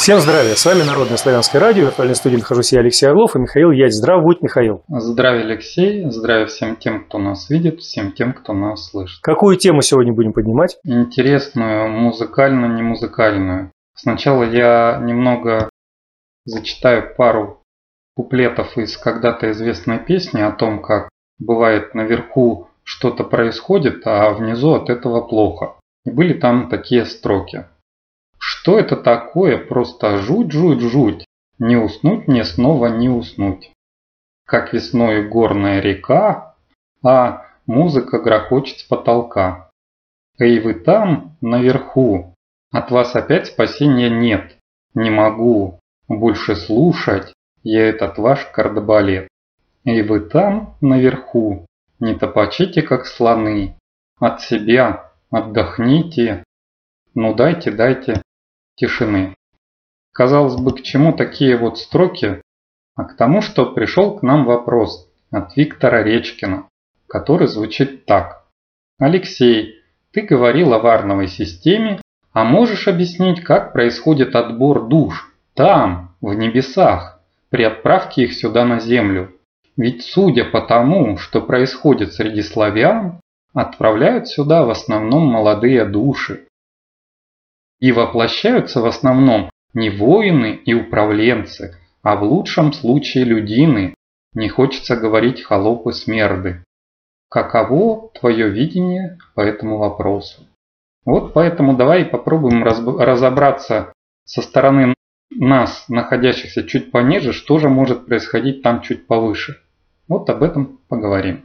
Всем здравия, с вами Народное славянское радио, в виртуальной студии нахожусь я, Алексей Орлов, и Михаил Ядь. Здравствуй, Михаил. Здравия, Алексей, здравия всем тем, кто нас видит, всем тем, кто нас слышит. Какую тему сегодня будем поднимать? Интересную, музыкально-немузыкальную. Сначала я немного зачитаю пару куплетов из когда-то известной песни о том, как бывает наверху что-то происходит, а внизу от этого плохо. И были там такие строки. Что это такое? Просто жуть, жуть, жуть. Не уснуть мне снова не уснуть. Как весною горная река, а музыка грохочет с потолка. Эй, вы там, наверху, от вас опять спасения нет. Не могу больше слушать я этот ваш кардебалет. Эй, вы там, наверху, не топочите, как слоны. От себя отдохните, ну дайте тишины. Казалось бы, к чему такие вот строки? А к тому, что пришел к нам вопрос от Виктора Речкина, который звучит так. Алексей, ты говорил о варновой системе, а можешь объяснить, как происходит отбор душ там, в небесах, при отправке их сюда на землю? Ведь судя по тому, что происходит среди славян, отправляют сюда в основном молодые души. И воплощаются в основном не воины и управленцы, а в лучшем случае людины, не хочется говорить холопы-смерды. Каково твое видение по этому вопросу? Вот поэтому давай попробуем разобраться со стороны нас, находящихся чуть пониже, что же может происходить там чуть повыше. Вот об этом поговорим.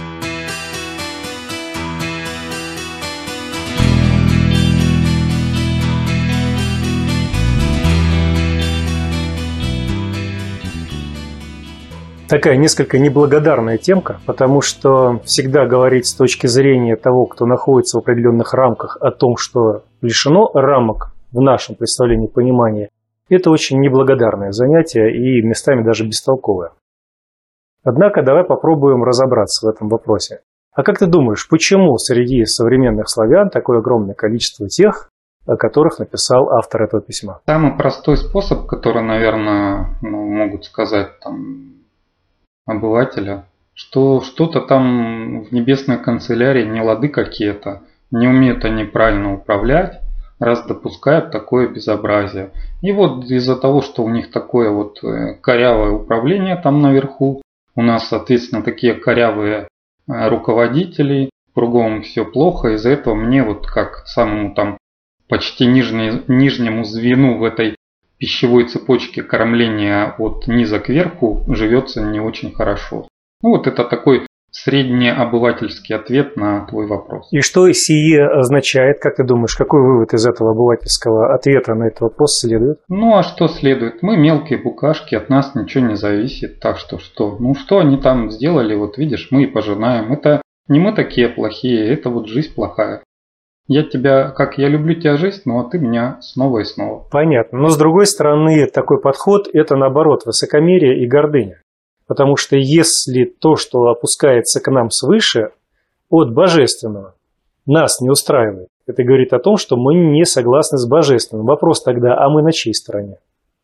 Такая несколько неблагодарная темка, потому что всегда говорить с точки зрения того, кто находится в определенных рамках, о том, что лишено рамок в нашем представлении понимания, это очень неблагодарное занятие и местами даже бестолковое. Однако давай попробуем разобраться в этом вопросе. А как ты думаешь, почему среди современных славян такое огромное количество тех, о которых написал автор этого письма? Самый простой способ, который, наверное, могут сказать там обывателя, что что-то там в небесной канцелярии не лады какие-то, не умеют они правильно управлять, раз допускают такое безобразие. И вот из-за того, что у них такое вот корявое управление там наверху, у нас, соответственно, такие корявые руководители, кругом все плохо, из-за этого мне вот как самому там почти нижнему звену в этой пищевой цепочке кормления от низа к верху живется не очень хорошо. Ну вот это такой среднеобывательский ответ на твой вопрос. И что сие означает, как ты думаешь, какой вывод из этого обывательского ответа на этот вопрос следует? Ну а что следует? Мы мелкие букашки, от нас ничего не зависит, так что что? Ну что они там сделали, вот видишь, мы и пожинаем. Это не мы такие плохие, это вот жизнь плохая. Я тебя, как я люблю тебя жизнь, ну а ты меня снова и снова. Понятно. Но с другой стороны, такой подход – это наоборот высокомерие и гордыня. Потому что если то, что опускается к нам свыше, от божественного, нас не устраивает, это говорит о том, что мы не согласны с божественным. Вопрос тогда, а мы на чьей стороне?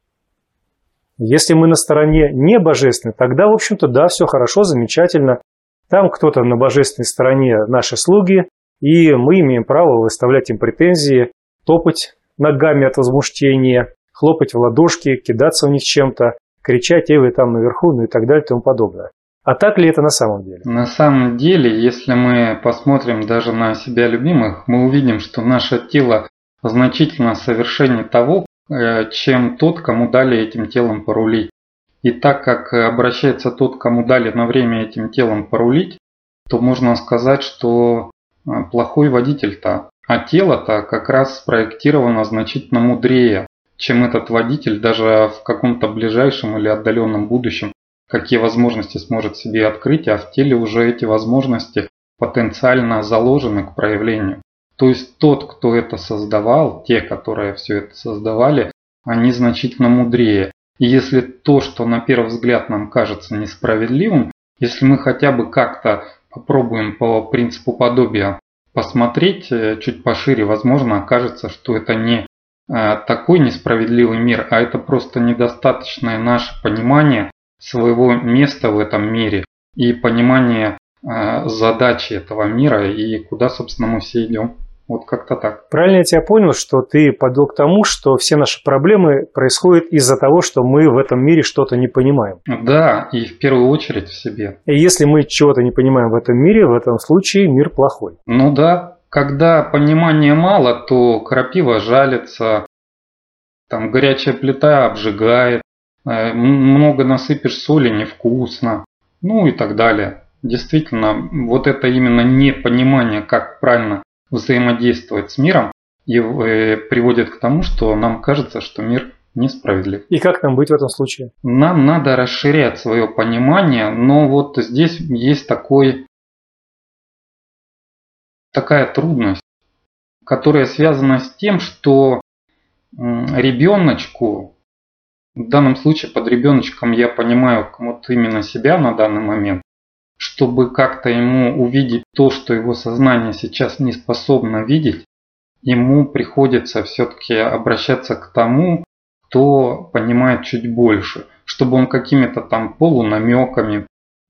Если мы на стороне не божественной, тогда, в общем-то, да, все хорошо, замечательно. Там кто-то на божественной стороне наши слуги, и мы имеем право выставлять им претензии, топать ногами от возмущения, хлопать в ладошки, кидаться в них чем-то, кричать, эй, вы там наверху, ну и так далее и тому подобное. А так ли это на самом деле? На самом деле, если мы посмотрим даже на себя любимых, мы увидим, что наше тело значительно совершеннее того, чем тот, кому дали этим телом порулить. И так как обращается тот, кому дали на время этим телом порулить, то можно сказать, что плохой водитель-то. А тело-то как раз спроектировано значительно мудрее, чем этот водитель даже в каком-то ближайшем или отдаленном будущем, какие возможности сможет себе открыть, а в теле уже эти возможности потенциально заложены к проявлению. То есть тот, кто это создавал, те, которые все это создавали, они значительно мудрее. И если то, что на первый взгляд нам кажется несправедливым, если мы хотя бы как-то попробуем по принципу подобия посмотреть чуть пошире, возможно, окажется, что это не такой несправедливый мир, а это просто недостаточное наше понимание своего места в этом мире и понимание задачи этого мира и куда, собственно, мы все идем. Вот как-то так. Правильно я тебя понял, что ты подвел к тому, что все наши проблемы происходят из-за того, что мы в этом мире что-то не понимаем? Да, и в первую очередь в себе. И если мы чего-то не понимаем в этом мире, в этом случае мир плохой. Ну да, когда понимания мало, то крапива жалится, там горячая плита обжигает, много насыпешь соли невкусно, ну и так далее. Действительно, вот это именно непонимание, как правильно взаимодействовать с миром, и приводит к тому, что нам кажется, что мир несправедлив. И как нам быть в этом случае? Нам надо расширять свое понимание, но вот здесь есть такая трудность, которая связана с тем, что ребеночку, в данном случае под ребеночком я понимаю вот именно себя на данный момент, чтобы как-то ему увидеть то, что его сознание сейчас не способно видеть, ему приходится все-таки обращаться к тому, кто понимает чуть больше, чтобы он какими-то там полунамеками,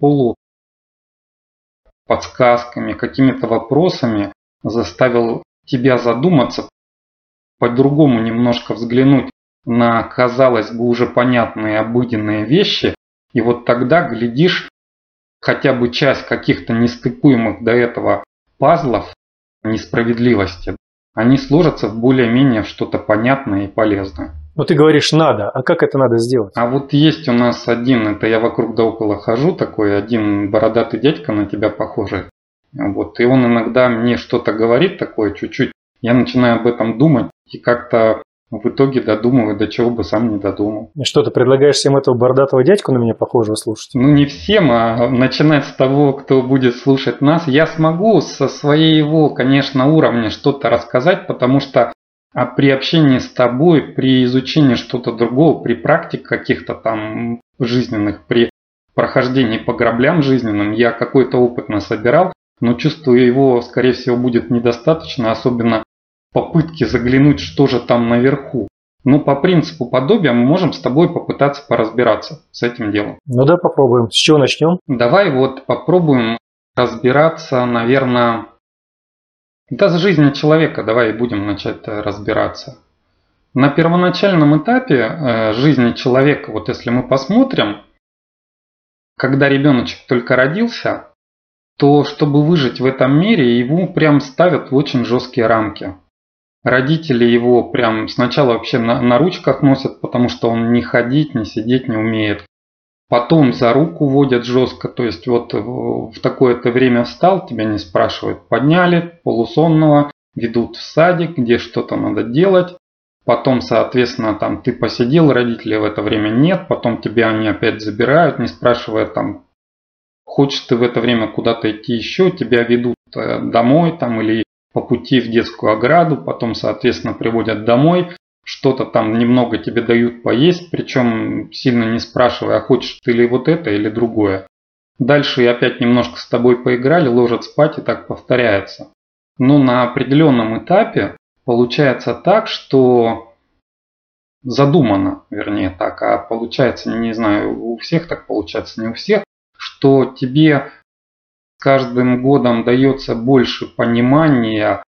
полуподсказками, какими-то вопросами заставил тебя задуматься, по-другому немножко взглянуть на, казалось бы, уже понятные обыденные вещи, и вот тогда, глядишь, хотя бы часть каких-то нестыкуемых до этого пазлов несправедливости, они сложатся в более-менее что-то понятное и полезное. Ну ты говоришь надо, а как это надо сделать? А вот есть у нас один, это я вокруг да около хожу, такой один бородатый дядька на тебя похожий. Вот, и он иногда мне что-то говорит такое чуть-чуть, я начинаю об этом думать и как-то в итоге додумываю, до чего бы сам не додумал. И что, ты предлагаешь всем этого бородатого дядьку на меня похожего слушать? Ну не всем, а начинать с того, кто будет слушать нас. Я смогу со своего, конечно, уровня что-то рассказать, потому что при общении с тобой, при изучении что-то другого, при практиках каких-то там жизненных, при прохождении по граблям жизненным, я какой-то опыт насобирал, но чувствую, его, скорее всего, будет недостаточно, особенно попытки заглянуть, что же там наверху. Но по принципу подобия мы можем с тобой попытаться поразбираться с этим делом. Ну да, попробуем. С чего начнем? Давай вот попробуем разбираться, наверное, да, с жизнью человека давай будем начать разбираться. На первоначальном этапе жизни человека, вот если мы посмотрим, когда ребеночек только родился, то чтобы выжить в этом мире, его прям ставят в очень жесткие рамки. Родители его прям сначала вообще на ручках носят, потому что он ни ходить, ни сидеть не умеет. Потом за руку водят жестко, то есть вот в такое-то время встал, тебя не спрашивают, подняли полусонного, ведут в садик, где что-то надо делать. Потом, соответственно, там ты посидел, родителей в это время нет, потом тебя они опять забирают, не спрашивая там, хочешь ты в это время куда-то идти еще, тебя ведут домой там или по пути в детскую ограду, потом, соответственно, приводят домой, что-то там немного тебе дают поесть, причем сильно не спрашивая, а хочешь ты ли вот это или другое. Дальше и опять немножко с тобой поиграли, ложат спать и так повторяется. Но на определенном этапе получается так, что задумано, вернее так, а получается, не знаю, у всех так получается, не у всех, что тебе с каждым годом дается больше понимания,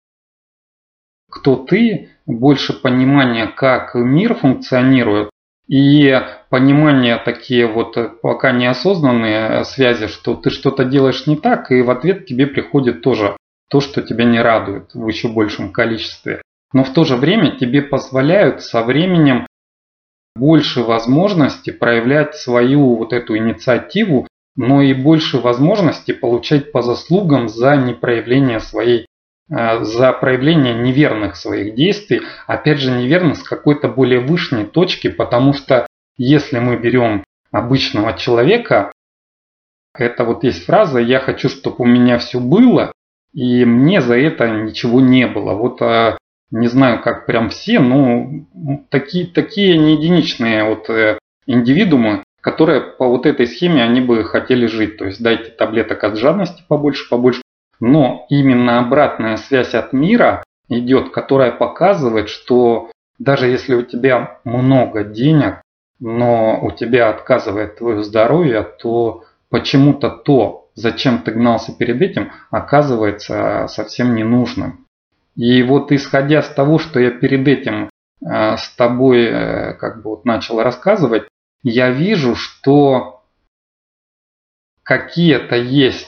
кто ты, больше понимания, как мир функционирует, и понимание такие вот пока неосознанные связи, что ты что-то делаешь не так, и в ответ тебе приходит тоже то, что тебя не радует в еще большем количестве. Но в то же время тебе позволяют со временем больше возможностей проявлять свою вот эту инициативу, но и больше возможностей получать по заслугам за непроявление своей, за проявление неверных своих действий, опять же неверных с какой-то более высшей точки, потому что если мы берем обычного человека, это вот есть фраза «я хочу, чтобы у меня все было, и мне за это ничего не было». Вот не знаю, как прям все, но такие не единичные вот индивидуумы, которые по вот этой схеме они бы хотели жить. То есть дайте таблеток от жадности побольше, побольше. Но именно обратная связь от мира идет, которая показывает, что Даже если у тебя много денег, но у тебя отказывает твое здоровье, то почему-то то, зачем ты гнался перед этим, оказывается совсем ненужным. И вот исходя с того, что я перед этим с тобой начал рассказывать, я вижу, что какие-то есть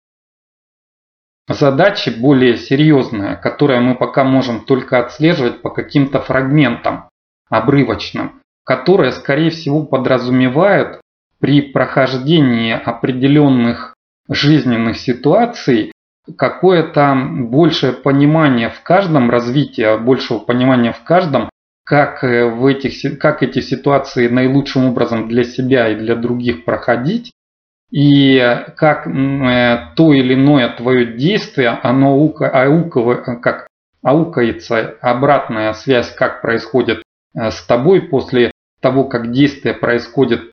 задачи более серьезные, которые мы пока можем только отслеживать по каким-то фрагментам обрывочным, которые, скорее всего, подразумевают при прохождении определенных жизненных ситуаций какое-то большее понимание в каждом развитии, большего понимания в каждом, как эти ситуации наилучшим образом для себя и для других проходить, и как то или иное твое действие, оно аукается, обратная связь, как происходит с тобой после того, как действие происходит,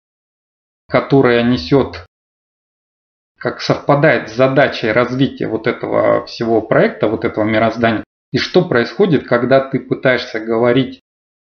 которое несет, как совпадает с задачей развития вот этого всего проекта, вот этого мироздания. И что происходит, когда ты пытаешься говорить,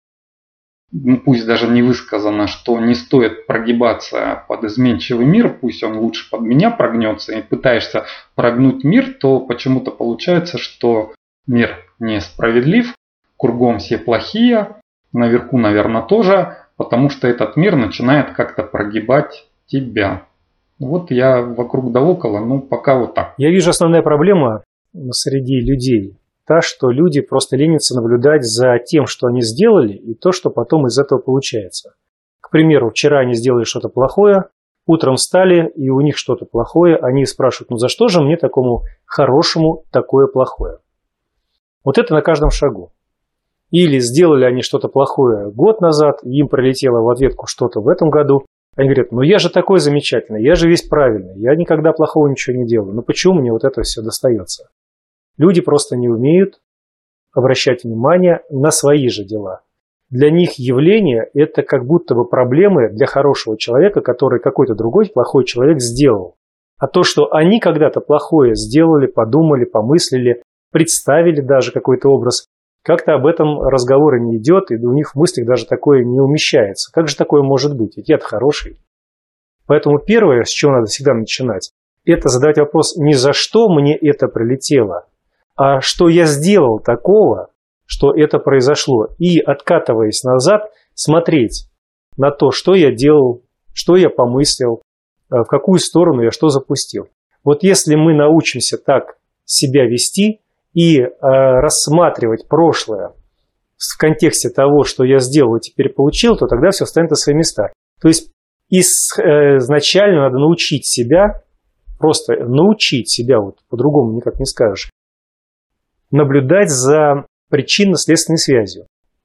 пусть даже не высказано, что не стоит прогибаться под изменчивый мир, пусть он лучше под меня прогнется, и пытаешься прогнуть мир, то почему-то получается, что мир несправедлив, кругом все плохие, наверху, наверное, тоже, потому что этот мир начинает как-то прогибать тебя. Вот я вокруг да около, пока вот так. Я вижу основная проблема среди людей. Та, что люди просто ленятся наблюдать за тем, что они сделали, и то, что потом из этого получается. К примеру, вчера они сделали что-то плохое, утром встали, и у них что-то плохое, они спрашивают, за что же мне такому хорошему такое плохое? Вот это на каждом шагу. Или сделали они что-то плохое год назад, им прилетело в ответку что-то в этом году. Они говорят, я же такой замечательный, я же весь правильный, я никогда плохого ничего не делаю. Почему мне вот это все достается? Люди просто не умеют обращать внимание на свои же дела. Для них явление – это как будто бы проблемы для хорошего человека, который какой-то другой плохой человек сделал. А то, что они когда-то плохое сделали, подумали, помыслили, представили даже какой-то образ, как-то об этом разговора не идет, и у них в мыслях даже такое не умещается. Как же такое может быть? Ведь я-то хороший. Поэтому первое, с чего надо всегда начинать, это задать вопрос не за что мне это прилетело, а что я сделал такого, что это произошло. И, откатываясь назад, смотреть на то, что я делал, что я помыслил, в какую сторону я что запустил. Вот если мы научимся так себя вести и рассматривать прошлое в контексте того, что я сделал и теперь получил, то тогда все встанет на свои места. То есть изначально надо научить себя, просто научить себя, вот по-другому никак не скажешь, наблюдать за причинно-следственной связью.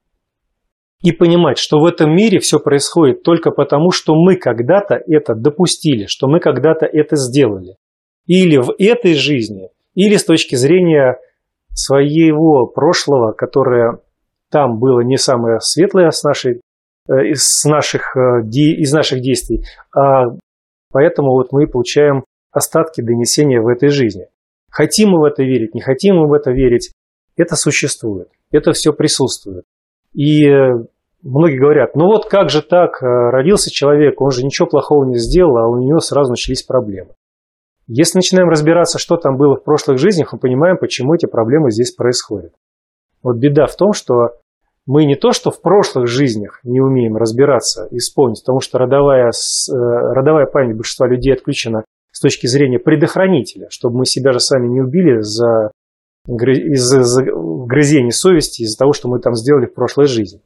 И понимать, что в этом мире все происходит только потому, что мы когда-то это допустили, что мы когда-то это сделали. Или в этой жизни, или с точки зрения своего прошлого, которое там было не самое светлое из наших действий, а поэтому вот мы получаем остатки донесения в этой жизни. Хотим мы в это верить, не хотим мы в это верить, это существует, это все присутствует. И многие говорят, как же так, родился человек, он же ничего плохого не сделал, а у него сразу начались проблемы. Если начинаем разбираться, что там было в прошлых жизнях, мы понимаем, почему эти проблемы здесь происходят. Вот беда в том, что мы не то, что в прошлых жизнях не умеем разбираться и вспомнить, потому что родовая память большинства людей отключена с точки зрения предохранителя, чтобы мы себя же сами не убили из-за грызений совести, из-за того, что мы там сделали в прошлой жизни.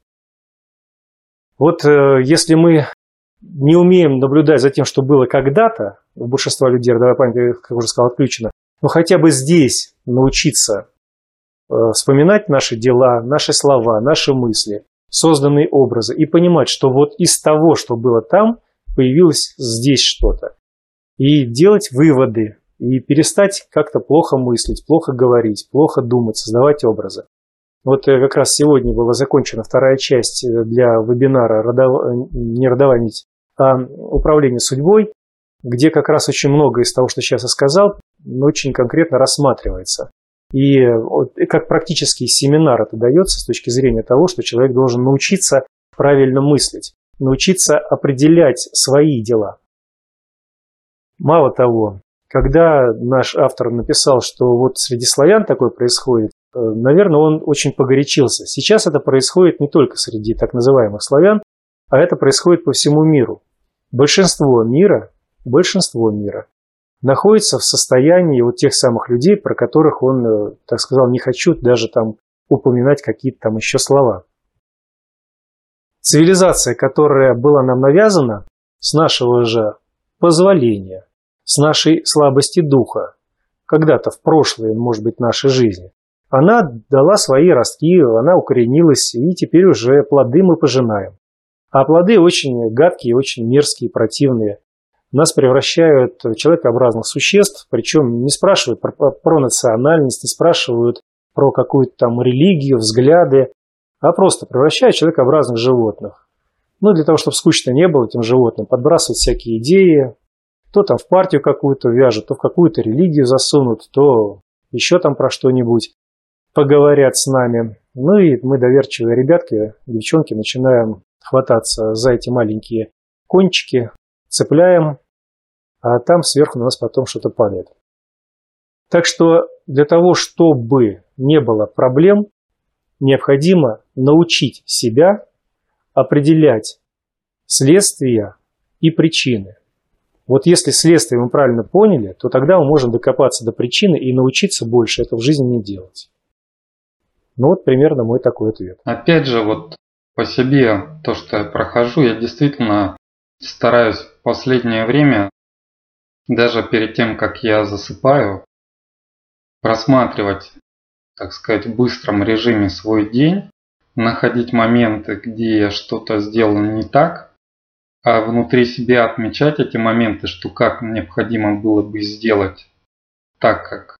Вот если мы не умеем наблюдать за тем, что было когда-то, у большинства людей родовая память, как уже сказал, отключена, но хотя бы здесь научиться вспоминать наши дела, наши слова, наши мысли, созданные образы, и понимать, что вот из того, что было там, появилось здесь что-то. И делать выводы, и перестать как-то плохо мыслить, плохо говорить, плохо думать, создавать образы. Вот как раз сегодня была закончена вторая часть для вебинара не родовая нить, а управление судьбой, где как раз очень много из того, что сейчас я сказал, очень конкретно рассматривается. И как практический семинар это дается с точки зрения того, что человек должен научиться правильно мыслить, научиться определять свои дела. Мало того, когда наш автор написал, что вот среди славян такое происходит, наверное, он очень погорячился. Сейчас это происходит не только среди так называемых славян, а это происходит по всему миру. Большинство мира находится в состоянии вот тех самых людей, про которых он, так сказал, не хочу даже там упоминать какие-то там еще слова. Цивилизация, которая была нам навязана с нашего же позволения, с нашей слабости духа, когда-то в прошлой, может быть, нашей жизни, она дала свои ростки, она укоренилась, и теперь уже плоды мы пожинаем. А плоды очень гадкие, очень мерзкие, противные. Нас превращают в человекообразных существ, причем не спрашивают про национальность, не спрашивают про какую-то там религию, взгляды, а просто превращают в человекообразных животных. Ну, для того, чтобы скучно не было этим животным, подбрасывают всякие идеи, то там в партию какую-то вяжут, то в какую-то религию засунут, то еще там про что-нибудь поговорят с нами. Ну и мы, доверчивые ребятки, девчонки, начинаем хвататься за эти маленькие кончики, цепляем, а там сверху на нас потом что-то падает. Так что для того, чтобы не было проблем, необходимо научить себя определять следствия и причины. Вот если следствие мы правильно поняли, то тогда мы можем докопаться до причины и научиться больше это в жизни не делать. Ну вот примерно мой такой ответ. Опять же, вот по себе, то, что я прохожу, я действительно стараюсь в последнее время, даже перед тем, как я засыпаю, просматривать, так сказать, в быстром режиме свой день, находить моменты, где я что-то сделал не так, а внутри себя отмечать эти моменты, что как необходимо было бы сделать так, как,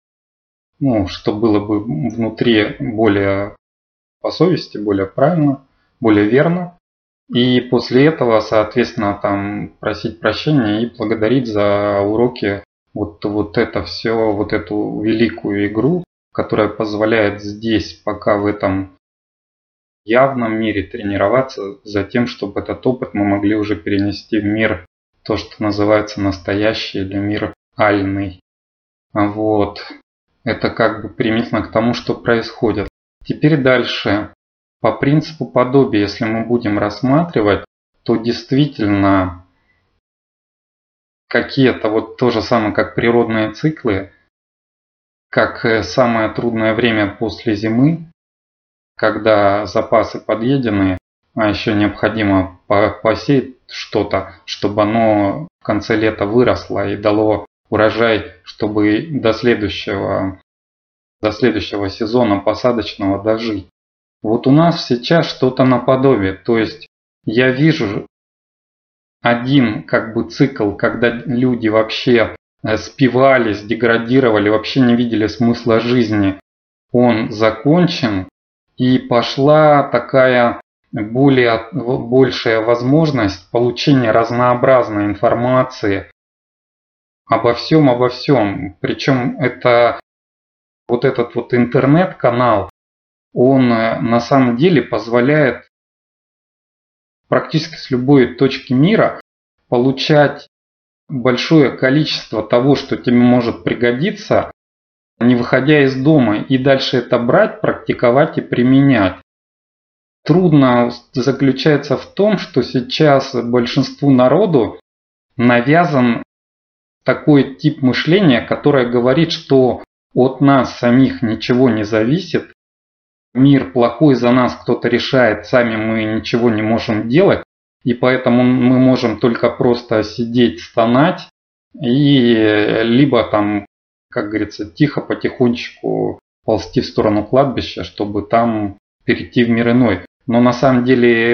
что было бы внутри более по совести, более правильно, более верно. И после этого, соответственно, там просить прощения и благодарить за уроки вот это все, вот эту великую игру, которая позволяет здесь, пока в этом явном мире тренироваться за тем, чтобы этот опыт мы могли уже перенести в мир, то, что называется настоящий или мир альный. Вот. Это как бы применительно к тому, что происходит. Теперь дальше. По принципу подобия, если мы будем рассматривать, то действительно какие-то вот то же самое, как природные циклы, как самое трудное время после зимы, когда запасы подъедены, а еще необходимо посеять что-то, чтобы оно в конце лета выросло и дало урожай, чтобы до следующего сезона посадочного дожить. Вот у нас сейчас что-то наподобие, то есть я вижу один как бы цикл, когда люди вообще спивались, деградировали, вообще не видели смысла жизни, он закончен, и пошла такая большая возможность получения разнообразной информации обо всем. Причем это вот этот вот интернет-канал, он на самом деле позволяет практически с любой точки мира получать большое количество того, что тебе может пригодиться, не выходя из дома, и дальше это брать, практиковать и применять. Трудно заключается в том, что сейчас большинству народу навязан такой тип мышления, которое говорит, что от нас самих ничего не зависит, мир плохой, за нас кто-то решает, сами мы ничего не можем делать, и поэтому мы можем только просто сидеть, стонать, и либо там, как говорится, тихо, потихонечку ползти в сторону кладбища, чтобы там перейти в мир иной. Но на самом деле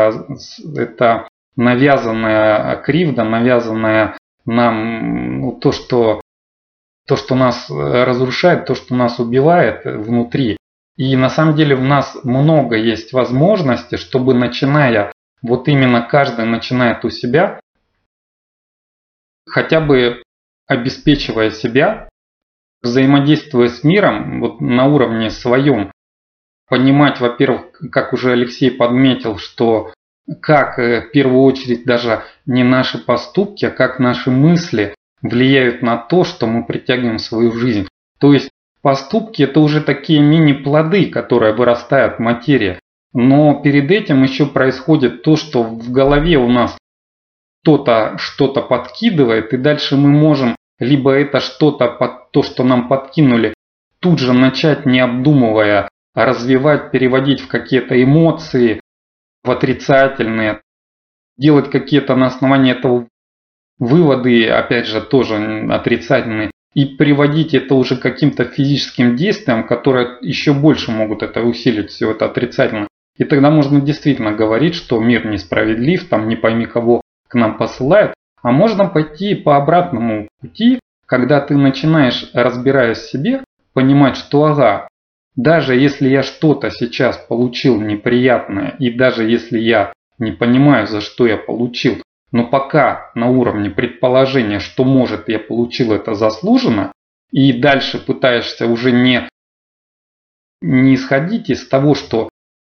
это навязанная кривда, навязанная нам то, что нас разрушает, то, что нас убивает внутри. И на самом деле в нас много есть возможностей, чтобы начиная, вот именно каждый начинает у себя, хотя бы обеспечивая себя взаимодействуя с миром вот на уровне своем, понимать, во-первых, как уже Алексей подметил, что как в первую очередь даже не наши поступки, а как наши мысли влияют на то, что мы притягиваем в свою жизнь. То есть поступки – это уже такие мини-плоды, которые вырастают в материи. Но перед этим еще происходит то, что в голове у нас кто-то что-то подкидывает, и дальше мы можем либо это что-то, то, что нам подкинули, тут же начать, не обдумывая, развивать, переводить в какие-то эмоции, в отрицательные, делать какие-то на основании этого выводы, опять же, тоже отрицательные, и приводить это уже к каким-то физическим действиям, которые еще больше могут это усилить, все это отрицательно. И тогда можно действительно говорить, что мир несправедлив, там не пойми кого к нам посылает, а можно пойти по обратному пути, когда ты начинаешь, разбираясь в себе, понимать, что ага, даже если я что-то сейчас получил неприятное, и даже если я не понимаю, за что я получил, но пока на уровне предположения, что может я получил это заслуженно, и дальше пытаешься уже не исходить из того, что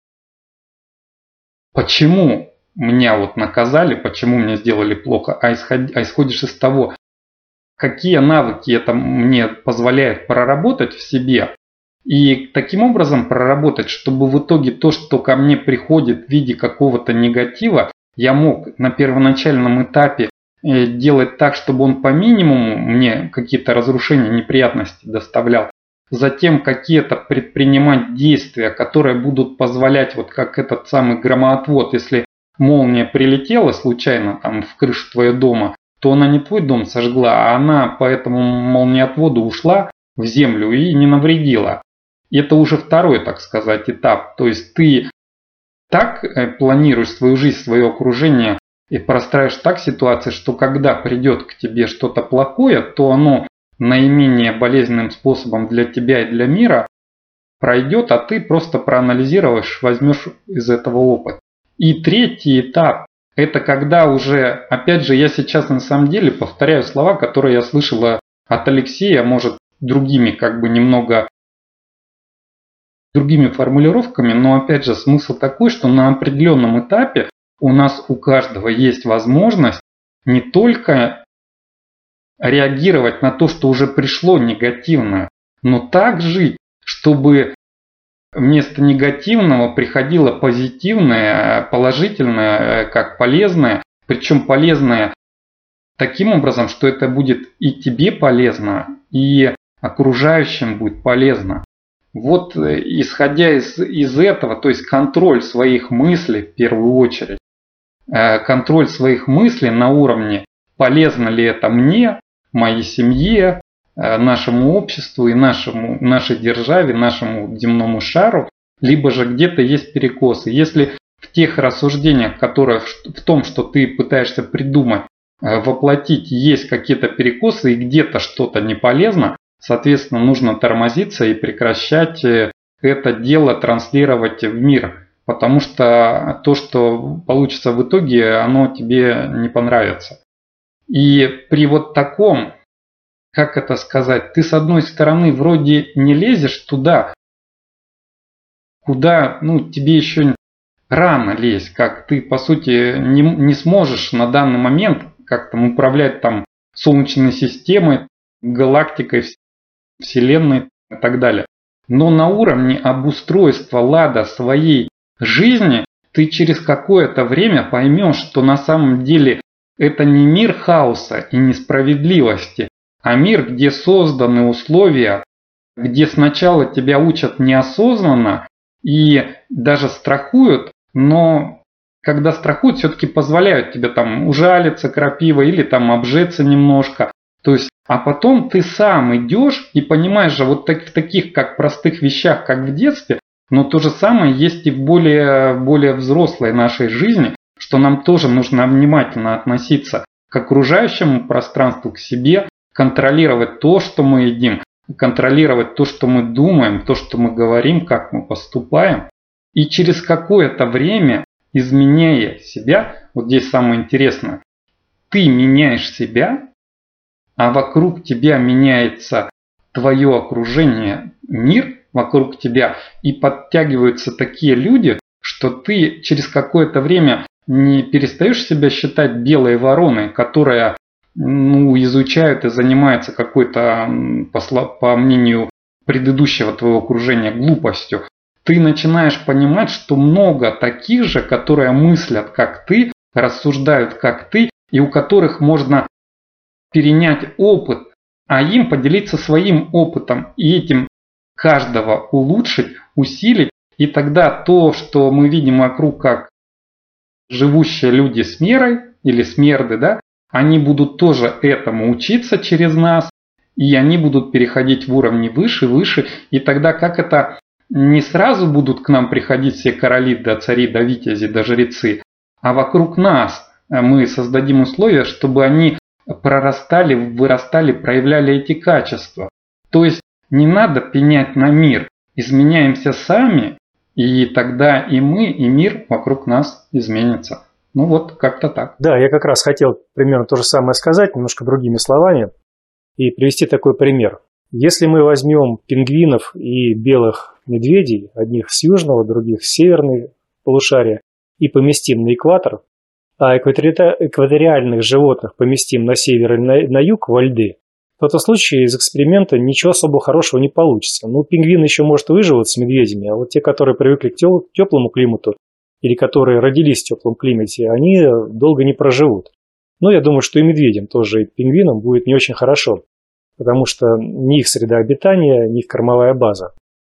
почему меня вот наказали, почему мне сделали плохо, а исходишь из того, какие навыки это мне позволяет проработать в себе, и таким образом проработать, чтобы в итоге то, что ко мне приходит в виде какого-то негатива, я мог на первоначальном этапе делать так, чтобы он по минимуму мне какие-то разрушения, неприятности доставлял. Затем какие-то предпринимать действия, которые будут позволять, вот как этот самый громоотвод, если молния прилетела случайно там в крышу твоего дома, то она не твой дом сожгла, а она по этому молниеотводу ушла в землю и не навредила. И это уже второй, так сказать, этап. То есть ты так планируешь свою жизнь, свое окружение и простраиваешь так ситуации, что когда придет к тебе что-то плохое, то оно наименее болезненным способом для тебя и для мира пройдет, а ты просто проанализируешь, возьмешь из этого опыт. И третий этап – это когда уже, опять же, я сейчас на самом деле повторяю слова, которые я слышала от Алексея, может другими как бы немного другими формулировками, но опять же смысл такой, что на определенном этапе у нас у каждого есть возможность не только реагировать на то, что уже пришло негативное, но так жить, чтобы вместо негативного приходило позитивное, положительное, как полезное, причем полезное таким образом, что это будет и тебе полезно, и окружающим будет полезно. Вот исходя из этого, то есть контроль своих мыслей в первую очередь, контроль своих мыслей на уровне, полезно ли это мне, моей семье, нашему обществу и нашей державе, нашему земному шару, либо же где-то есть перекосы. Если в тех рассуждениях, которые в том, что ты пытаешься придумать, воплотить, есть какие-то перекосы и где-то что-то не полезно, соответственно, нужно тормозиться и прекращать это дело транслировать в мир, потому что то, что получится в итоге, оно тебе не понравится. И при вот таком, как это сказать, ты с одной стороны вроде не лезешь туда, куда тебе еще рано лезть, как ты по сути не сможешь на данный момент как-то управлять там Солнечной системой, галактикой, Вселенной и так далее. Но на уровне обустройства лада своей жизни ты через какое-то время поймешь, что на самом деле это не мир хаоса и несправедливости, а мир, где созданы условия, где сначала тебя учат неосознанно и даже страхуют, но когда страхуют, все-таки позволяют тебе там ужалиться крапива или там обжеться немножко. То есть, а потом ты сам идешь и понимаешь же вот в таких как простых вещах, как в детстве, но то же самое есть и в более взрослой нашей жизни, что нам тоже нужно внимательно относиться к окружающему пространству, к себе, контролировать то, что мы едим, контролировать то, что мы думаем, то, что мы говорим, как мы поступаем. И через какое-то время, изменяя себя, вот здесь самое интересное, ты меняешь себя, а вокруг тебя меняется твое окружение, мир вокруг тебя, и подтягиваются такие люди, что ты через какое-то время не перестаешь себя считать белой вороной, которая изучает и занимается какой-то, по мнению предыдущего твоего окружения, глупостью. Ты начинаешь понимать, что много таких же, которые мыслят как ты, рассуждают как ты, и у которых можно перенять опыт, а им поделиться своим опытом, и этим каждого улучшить, усилить, и тогда то, что мы видим вокруг как живущие люди с мерой или смерды, да, они будут тоже этому учиться через нас, и они будут переходить в уровни выше, выше, и тогда как это не сразу будут к нам приходить все короли, да цари, да витязи, да жрецы, а вокруг нас мы создадим условия, чтобы они прорастали, вырастали, проявляли эти качества. То есть не надо пенять на мир, изменяемся сами, и тогда и мы, и мир вокруг нас изменится. Ну вот, как-то так. Да, я как раз хотел примерно то же самое сказать, немножко другими словами, и привести такой пример. Если мы возьмем пингвинов и белых медведей, одних с южного, других с северной полушария, и поместим на экватор, а экваториальных животных поместим на север и на юг, во льды, в этом случае из эксперимента ничего особо хорошего не получится. Ну, пингвин еще может выживать с медведями, а вот те, которые привыкли к теплому климату или которые родились в теплом климате, они долго не проживут. Но я думаю, что и медведям тоже, и пингвинам будет не очень хорошо, потому что ни их среда обитания, ни их кормовая база.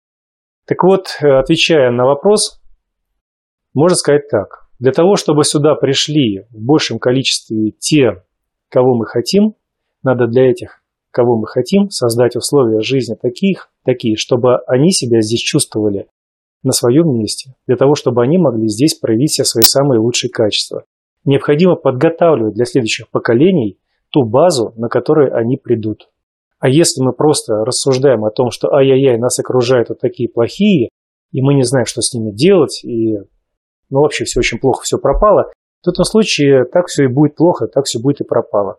Так вот, отвечая на вопрос, можно сказать так. Для того, чтобы сюда пришли в большем количестве те, кого мы хотим, надо для этих, кого мы хотим, создать условия жизни такие, чтобы они себя здесь чувствовали на своем месте, для того, чтобы они могли здесь проявить все свои самые лучшие качества. Необходимо подготавливать для следующих поколений ту базу, на которой они придут. А если мы просто рассуждаем о том, что ай-яй-яй, нас окружают вот такие плохие, и мы не знаем, что с ними делать, и вообще все очень плохо, все пропало, то в этом случае так все и будет плохо, так все будет и пропало.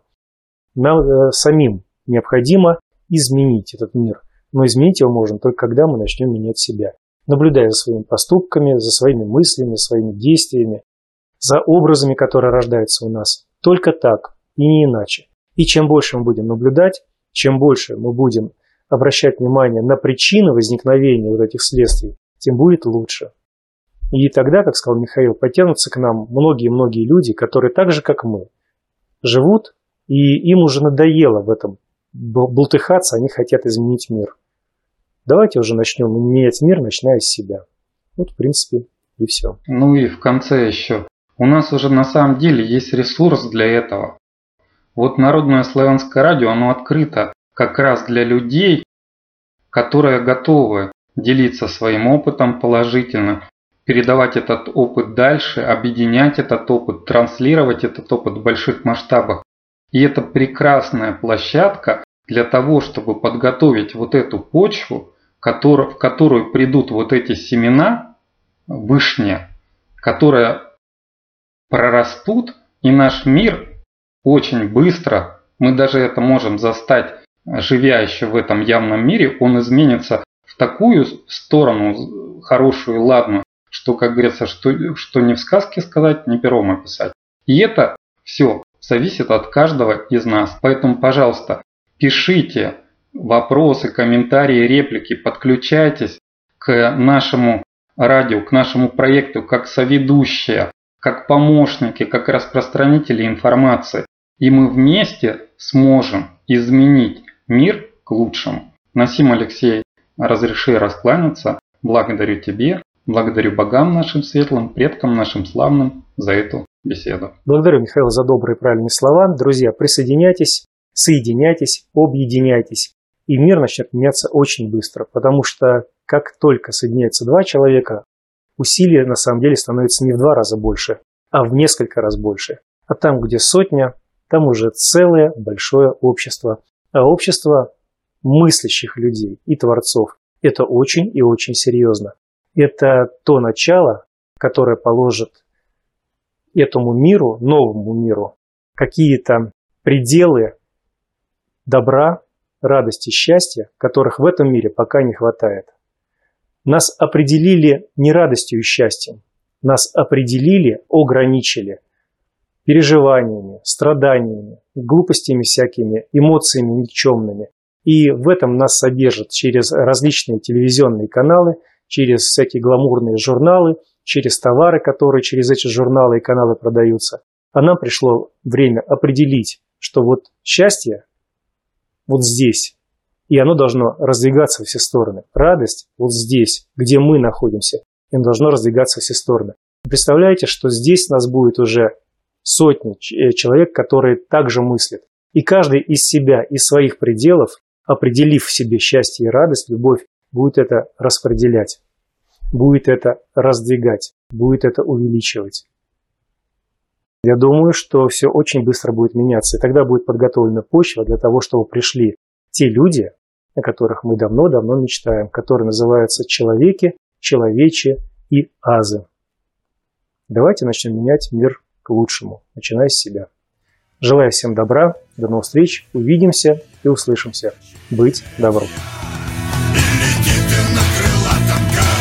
Нам самим необходимо изменить этот мир. Но изменить его можно только когда мы начнем менять себя. Наблюдая за своими поступками, за своими мыслями, своими действиями, за образами, которые рождаются у нас. Только так и не иначе. И чем больше мы будем наблюдать, чем больше мы будем обращать внимание на причины возникновения вот этих следствий, тем будет лучше. И тогда, как сказал Михаил, потянутся к нам многие-многие люди, которые так же, как мы, живут, и им уже надоело в этом бултыхаться, они хотят изменить мир. Давайте уже начнем менять мир, начиная с себя. Вот, в принципе, и все. Ну и в конце еще. У нас уже на самом деле есть ресурс для этого. Вот Народное славянское радио, оно открыто как раз для людей, которые готовы делиться своим опытом положительно, передавать этот опыт дальше, объединять этот опыт, транслировать этот опыт в больших масштабах. И это прекрасная площадка для того, чтобы подготовить вот эту почву, в которую придут вот эти семена вышние, которые прорастут, и наш мир очень быстро, мы даже это можем застать, живя еще в этом явном мире, он изменится в такую сторону хорошую и ладную, что, как говорится, что не в сказке сказать, не пером описать. И это все зависит от каждого из нас. Поэтому, пожалуйста, пишите вопросы, комментарии, реплики, подключайтесь к нашему радио, к нашему проекту как соведущие, как помощники, как распространители информации. И мы вместе сможем изменить мир к лучшему. Насим Алексей, разреши раскланяться. Благодарю тебе, благодарю богам нашим светлым, предкам нашим славным за эту беседу. Благодарю, Михаил, за добрые и правильные слова. Друзья, присоединяйтесь, соединяйтесь, объединяйтесь. И мир начнет меняться очень быстро, потому что как только соединяются два человека, усилия на самом деле становятся не в 2 раза больше, а в несколько раз больше. А там, где сотня, там уже целое большое общество. А общество мыслящих людей и творцов – это очень и очень серьезно. Это то начало, которое положит этому миру, новому миру, какие-то пределы добра, радости, счастья, которых в этом мире пока не хватает. Нас определили не радостью и счастьем, нас определили, ограничили переживаниями, страданиями, глупостями всякими, эмоциями никчемными. И в этом нас содержат через различные телевизионные каналы, через всякие гламурные журналы, через товары, которые через эти журналы и каналы продаются. А нам пришло время определить, что вот счастье вот здесь, и оно должно раздвигаться во все стороны. Радость вот здесь, где мы находимся, и оно должно раздвигаться во все стороны. Представляете, что здесь нас будет уже сотни человек, которые также мыслят. И каждый из себя, из своих пределов, определив в себе счастье и радость, любовь, будет это распределять, будет это раздвигать, будет это увеличивать. Я думаю, что все очень быстро будет меняться, и тогда будет подготовлена почва для того, чтобы пришли те люди, о которых мы давно-давно мечтаем, которые называются человеки, человечи и азы. Давайте начнем менять мир к лучшему, начиная с себя. Желаю всем добра, до новых встреч, увидимся и услышимся. Быть добром. Летит на крылатом